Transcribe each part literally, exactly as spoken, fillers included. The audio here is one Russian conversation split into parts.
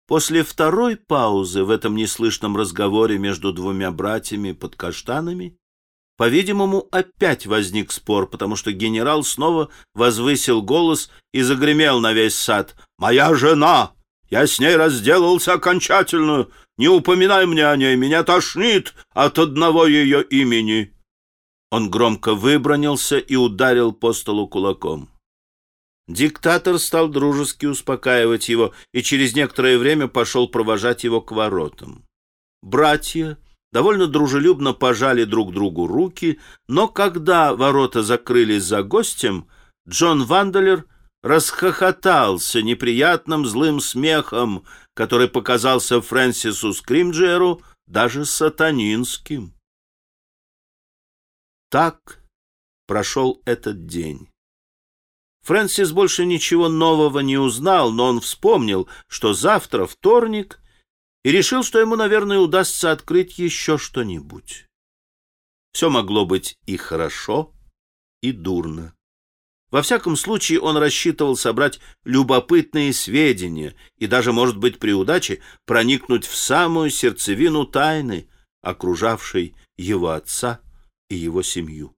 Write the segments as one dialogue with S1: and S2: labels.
S1: После второй паузы в этом неслышном разговоре между двумя братьями под каштанами, по-видимому, опять возник спор, потому что генерал снова возвысил голос и загремел на весь сад: «Моя жена! Я с ней разделался окончательно! Не упоминай мне о ней, меня тошнит от одного ее имени!» Он громко выбранился и ударил по столу кулаком. Диктатор стал дружески успокаивать его и через некоторое время пошел провожать его к воротам. Братья довольно дружелюбно пожали друг другу руки, но когда ворота закрылись за гостем, Джон Ванделер расхохотался неприятным злым смехом, который показался Фрэнсису Скримджиеру даже сатанинским. Так прошел этот день. Фрэнсис больше ничего нового не узнал, но он вспомнил, что завтра вторник, и решил, что ему, наверное, удастся открыть еще что-нибудь. Все могло быть и хорошо, и дурно. Во всяком случае, он рассчитывал собрать любопытные сведения и даже, может быть, при удаче проникнуть в самую сердцевину тайны, окружавшей его отца и его семью.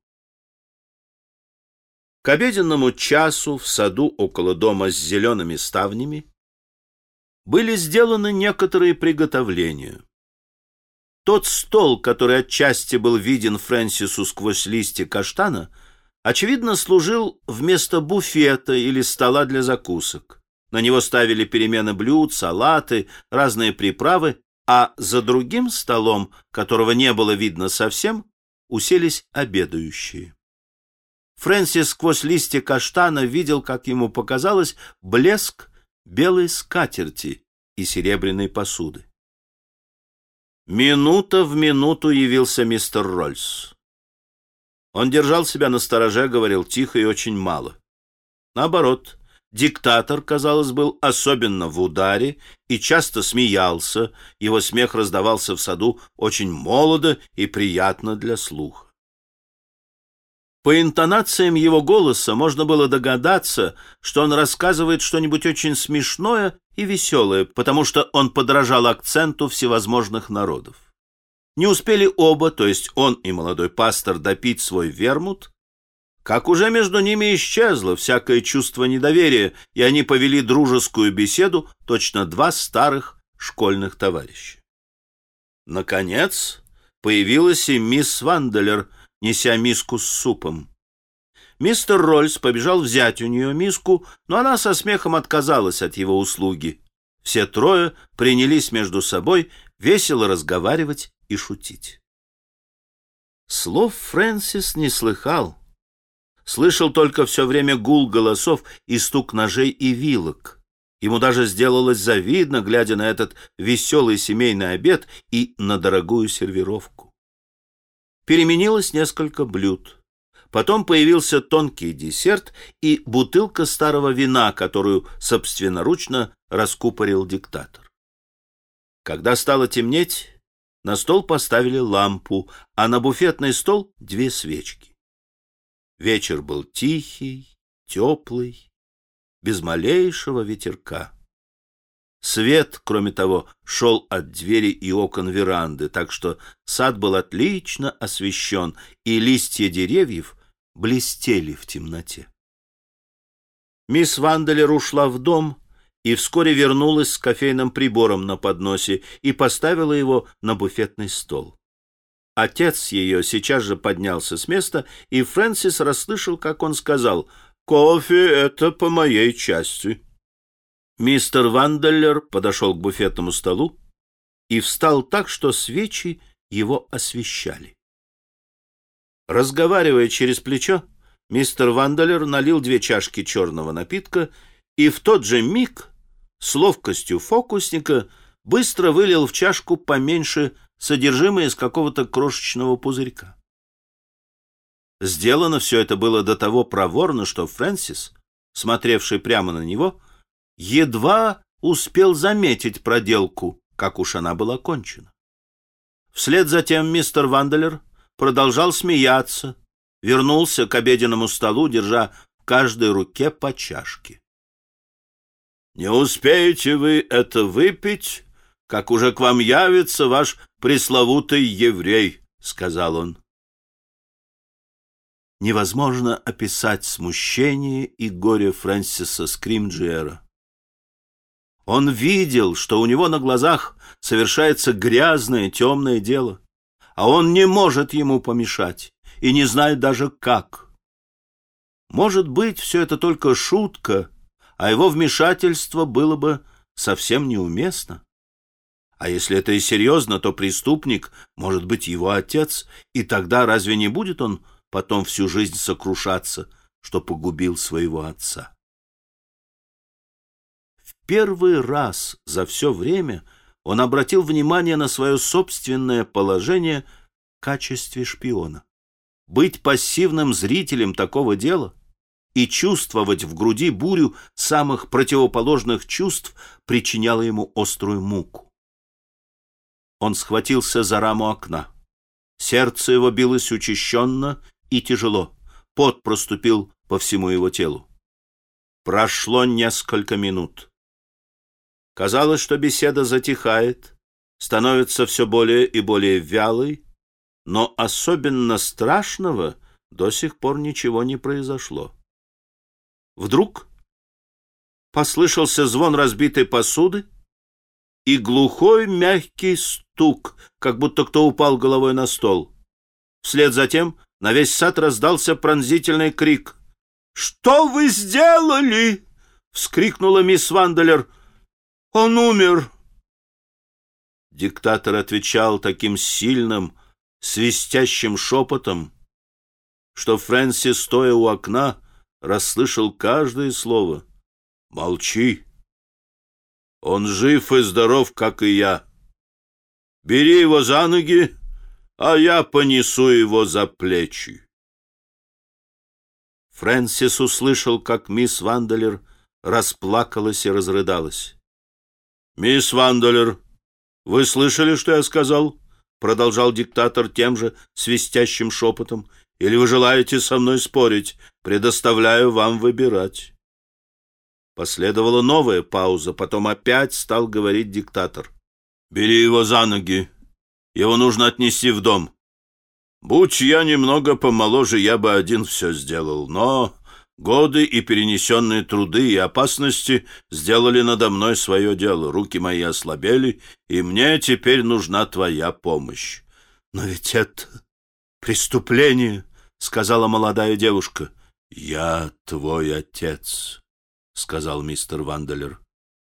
S1: К обеденному часу в саду около дома с зелеными ставнями были сделаны некоторые приготовления. Тот стол, который отчасти был виден Фрэнсису сквозь листья каштана, очевидно, служил вместо буфета или стола для закусок. На него ставили перемены блюд, салаты, разные приправы, а за другим столом, которого не было видно совсем, уселись обедающие. Фрэнсис сквозь листья каштана видел, как ему показалось, блеск белой скатерти и серебряной посуды. Минута в минуту явился мистер Рольс. Он держал себя настороже, говорил тихо и очень мало. Наоборот, диктатор, казалось, был особенно в ударе и часто смеялся, его смех раздавался в саду очень молодо и приятно для слуха. По интонациям его голоса можно было догадаться, что он рассказывает что-нибудь очень смешное и веселое, потому что он подражал акценту всевозможных народов. Не успели оба, то есть он и молодой пастор, допить свой вермут, как уже между ними исчезло всякое чувство недоверия, и они повели дружескую беседу, точно два старых школьных товарища. Наконец появилась и мисс Ванделер, неся миску с супом. Мистер Рольс побежал взять у нее миску, но она со смехом отказалась от его услуги. Все трое принялись между собой весело разговаривать и шутить. Слов Фрэнсис не слыхал. Слышал только все время гул голосов и стук ножей и вилок. Ему даже сделалось завидно, глядя на этот веселый семейный обед и на дорогую сервировку. Переменилось несколько блюд. Потом появился тонкий десерт и бутылка старого вина, которую собственноручно раскупорил диктатор. Когда стало темнеть, на стол поставили лампу, а на буфетный стол две свечки. Вечер был тихий, теплый, без малейшего ветерка. Свет, кроме того, шел от двери и окон веранды, так что сад был отлично освещен, и листья деревьев блестели в темноте. Мисс Ванделер ушла в дом и вскоре вернулась с кофейным прибором на подносе и поставила его на буфетный стол. Отец ее сейчас же поднялся с места, и Фрэнсис расслышал, как он сказал: «Кофе — это по моей части». Мистер Ванделер подошел к буфетному столу и встал так, что свечи его освещали. Разговаривая через плечо, мистер Ванделер налил две чашки черного напитка и в тот же миг с ловкостью фокусника быстро вылил в чашку поменьше содержимое из какого-то крошечного пузырька. Сделано все это было до того проворно, что Фрэнсис, смотревший прямо на него, едва успел заметить проделку, как уж она была кончена. Вслед за тем мистер Ванделер продолжал смеяться, вернулся к обеденному столу, держа в каждой руке по чашке. Не успеете вы это выпить, как уже к вам явится ваш пресловутый еврей, — сказал он. Невозможно описать смущение и горе Фрэнсиса Скримджиэра. Он видел, что у него на глазах совершается грязное, темное дело, а он не может ему помешать и не знает даже как. Может быть, все это только шутка, а его вмешательство было бы совсем неуместно. А если это и серьезно, то преступник может быть его отец, и тогда разве не будет он потом всю жизнь сокрушаться, что погубил своего отца? В первый раз за все время он обратил внимание на свое собственное положение в качестве шпиона. Быть пассивным зрителем такого дела и чувствовать в груди бурю самых противоположных чувств причиняло ему острую муку. Он схватился за раму окна. Сердце его билось учащенно и тяжело. Пот проступил по всему его телу. Прошло несколько минут. Казалось, что беседа затихает, становится все более и более вялой, но особенно страшного до сих пор ничего не произошло. Вдруг послышался звон разбитой посуды и глухой мягкий стук, как будто кто упал головой на стол. Вслед за тем на весь сад раздался пронзительный крик. «Что вы сделали?» — вскрикнула мисс Ванделер. «Он умер!» Диктатор отвечал таким сильным, свистящим шепотом, что Фрэнсис, стоя у окна, расслышал каждое слово. «Молчи! Он жив и здоров, как и я. Бери его за ноги, а я понесу его за плечи». Фрэнсис услышал, как мисс Ванделер расплакалась и разрыдалась. «Мисс Ванделер, вы слышали, что я сказал?» — продолжал диктатор тем же свистящим шепотом. «Или вы желаете со мной спорить? Предоставляю вам выбирать». Последовала новая пауза, потом опять стал говорить диктатор. «Бери его за ноги. Его нужно отнести в дом. Будь я немного помоложе, я бы один все сделал, но годы и перенесенные труды и опасности сделали надо мной свое дело. Руки мои ослабели, и мне теперь нужна твоя помощь». «Но ведь это преступление», — сказала молодая девушка. «Я твой отец», — сказал мистер Ванделер.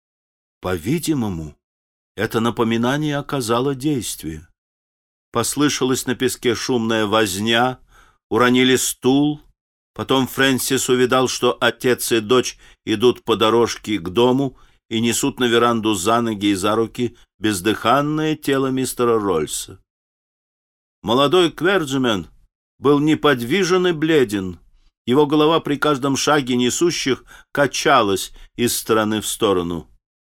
S1: По-видимому, это напоминание оказало действие. Послышалась на песке шумная возня, уронили стул. Потом Фрэнсис увидал, что отец и дочь идут по дорожке к дому и несут на веранду за ноги и за руки бездыханное тело мистера Рольса. Молодой клерджимен был неподвижен и бледен. Его голова при каждом шаге несущих качалась из стороны в сторону.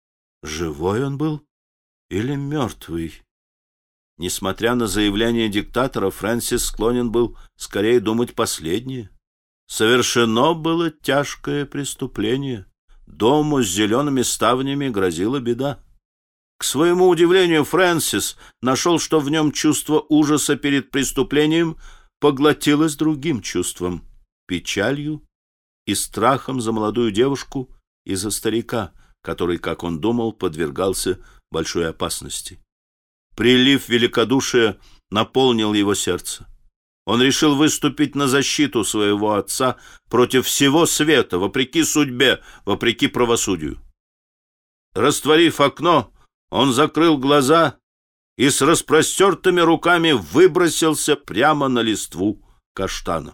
S1: Живой он был или мертвый? Несмотря на заявление диктатора, Фрэнсис склонен был скорее думать последнее. Совершено было тяжкое преступление. Дому с зелеными ставнями грозила беда. К своему удивлению, Фрэнсис нашел, что в нем чувство ужаса перед преступлением поглотилось другим чувством — печалью и страхом за молодую девушку и за старика, который, как он думал, подвергался большой опасности. Прилив великодушия наполнил его сердце. Он решил выступить на защиту своего отца против всего света, вопреки судьбе, вопреки правосудию. Растворив окно, он закрыл глаза и с распростертыми руками выбросился прямо на листву каштана.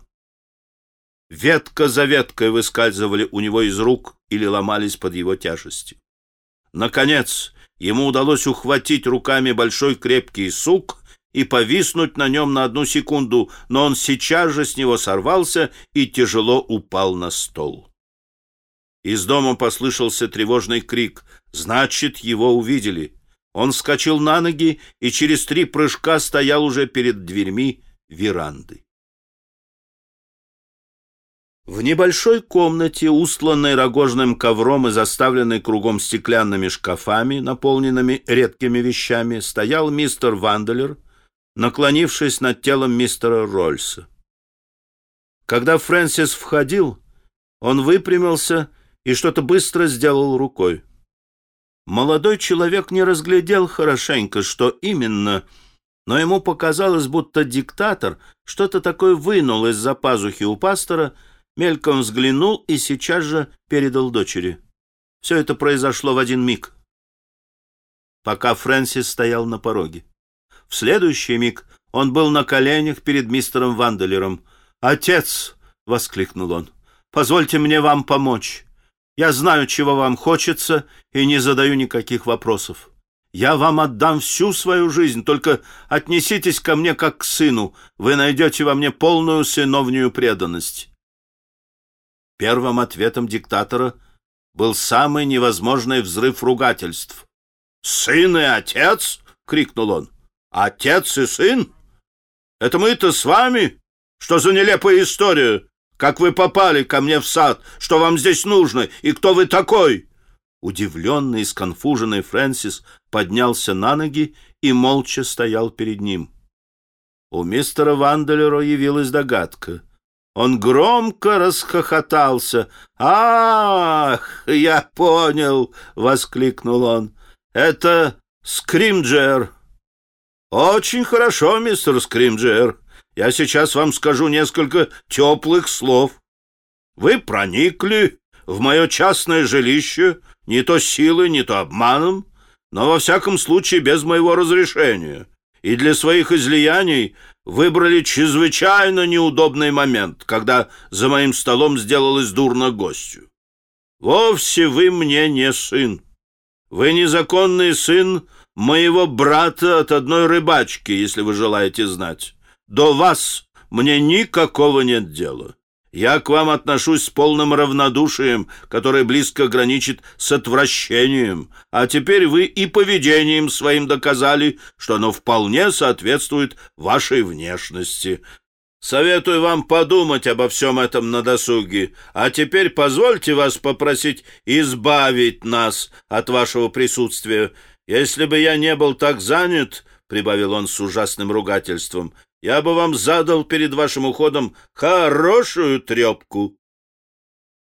S1: Ветка за веткой выскальзывали у него из рук или ломались под его тяжестью. Наконец, ему удалось ухватить руками большой крепкий сук и повиснуть на нем на одну секунду, но он сейчас же с него сорвался и тяжело упал на стол. Из дома послышался тревожный крик. Значит, его увидели. Он вскочил на ноги и через три прыжка стоял уже перед дверьми веранды. В небольшой комнате, устланной рогожным ковром и заставленной кругом стеклянными шкафами, наполненными редкими вещами, стоял мистер Ванделер, наклонившись над телом мистера Рольса. Когда Фрэнсис входил, он выпрямился и что-то быстро сделал рукой. Молодой человек не разглядел хорошенько, что именно, но ему показалось, будто диктатор что-то такое вынул из-за пазухи у пастора, мельком взглянул и сейчас же передал дочери. Все это произошло в один миг, пока Фрэнсис стоял на пороге. В следующий миг он был на коленях перед мистером Ванделером. «Отец!» — воскликнул он. «Позвольте мне вам помочь. Я знаю, чего вам хочется, и не задаю никаких вопросов. Я вам отдам всю свою жизнь, только отнеситесь ко мне как к сыну. Вы найдете во мне полную сыновнюю преданность». Первым ответом диктатора был самый невозможный взрыв ругательств. «Сын и отец?» — крикнул он. «Отец и сын? Это мы-то с вами? Что за нелепая история? Как вы попали ко мне в сад? Что вам здесь нужно? И кто вы такой?» Удивленный и сконфуженный Фрэнсис поднялся на ноги и молча стоял перед ним. У мистера Ванделера явилась догадка. Он громко расхохотался. «Ах, я понял!» — воскликнул он. «Это Скримджер!» «Очень хорошо, мистер Скримджер. Я сейчас вам скажу несколько теплых слов. Вы проникли в мое частное жилище не то силой, не то обманом, но во всяком случае без моего разрешения, и для своих излияний выбрали чрезвычайно неудобный момент, когда за моим столом сделалось дурно гостю. Вовсе вы мне не сын. Вы незаконный сын моего брата от одной рыбачки, если вы желаете знать. До вас мне никакого нет дела. Я к вам отношусь с полным равнодушием, которое близко граничит с отвращением, а теперь вы и поведением своим доказали, что оно вполне соответствует вашей внешности. Советую вам подумать обо всем этом на досуге, а теперь позвольте вас попросить избавить нас от вашего присутствия. Если бы я не был так занят, — прибавил он с ужасным ругательством, — я бы вам задал перед вашим уходом хорошую трепку.